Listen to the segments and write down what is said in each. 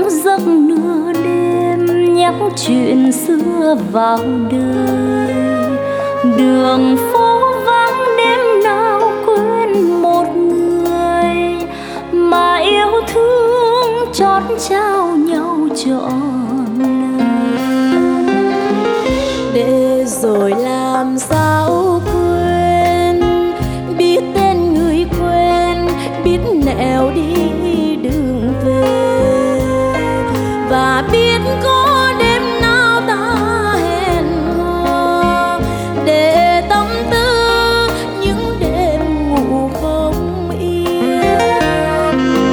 giấc nửa đêm nhắc chuyện xưa vào đời. Đường phố vắng đêm nào quên một người mà yêu thương chót trao nhau trọn đời. Để rồi làm sao quên, biết tên người quên, biết nẻo đi đường về, và biết có đêm nào ta hẹn hò để tâm tư những đêm ngủ không yên.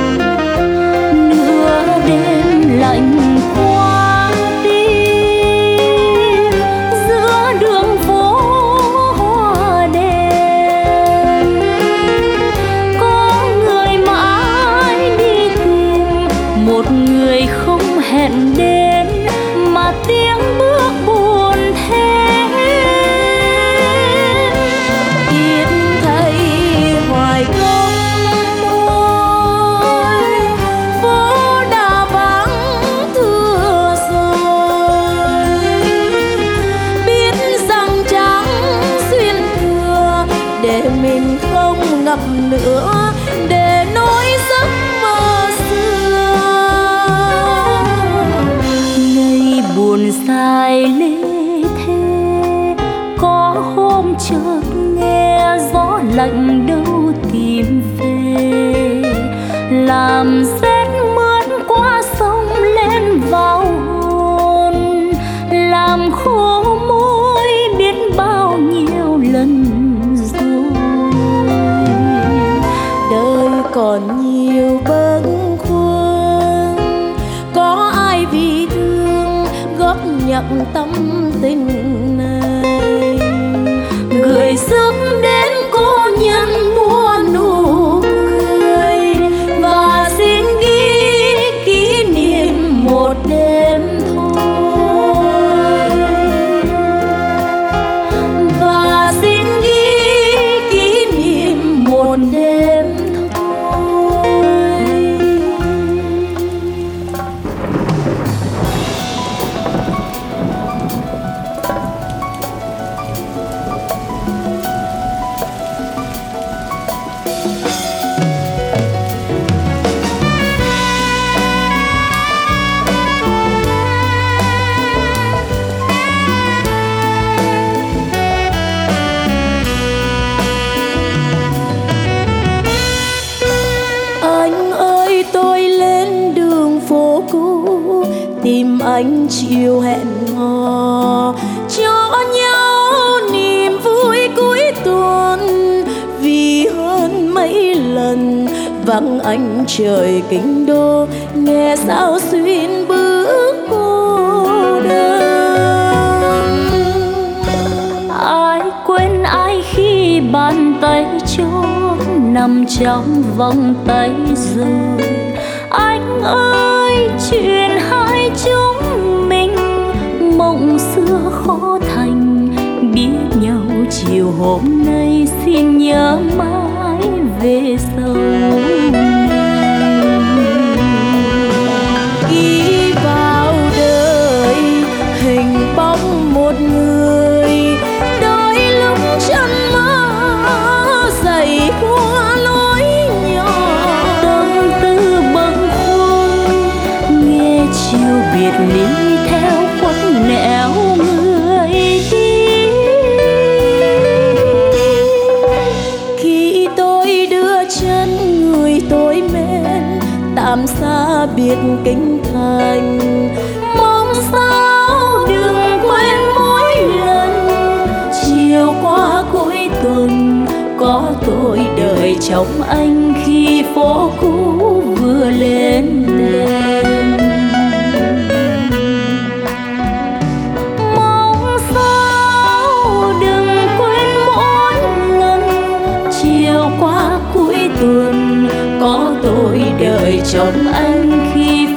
Nửa đêm lạnh qua đi giữa đường phố hoa đèn, có người mãi đi tìm một người không hẹn đến mà tiếng bước buồn thêm. Biết thấy hoài không môi, phố đã vắng thưa rồi. Biết rằng trắng xuyên thừa để mình không ngập nữa, để nỗi giấc mơ xưa. Ngày buồn dài lê thê, có hôm chợt nghe gió lạnh đâu tìm về, làm rét mướt qua sông lên vào hồn, làm khô môi biết bao nhiêu lần rồi. Đời còn nhiều bâng khuâng, có ai vì thương góp nhặt tâm tình này, gửi sức đến cô nhân mua nụ cười, và xin ghi kỷ niệm một đêm thôi, và xin ghi kỷ niệm một đêm thôi. Anh ơi, tôi lên đường phố cũ tìm anh chiều hẹn hò, cho nhau niềm vui cuối tuần. Vì hơn mấy lần vắng anh trời kinh đô, nghe sao xuyên bước cô đơn. Ai quên ai khi bàn tay chốt nằm trong vòng tay rồi. Anh ơi, chuyện hai chúng mình mộng xưa khó thành, biết nhau chiều hôm nay xin nhớ mãi về sau này. Ghi vào đời hình bóng một người, đôi lúc chân mơ dày qua lối nhỏ. Tâm tư bâng khuâng nghe chiều biệt ly theo khuất nẻo người đi. Khi tôi đưa chân người tôi mến tạm xa biệt kinh thành, mong sao đừng quên mỗi lần chiều qua cuối tuần có tôi đợi trong anh khi phố cũ vừa lên đèn. Mong sao đừng quên mỗi lần Chiều qua cuối tuần có tôi đợi trong anh khi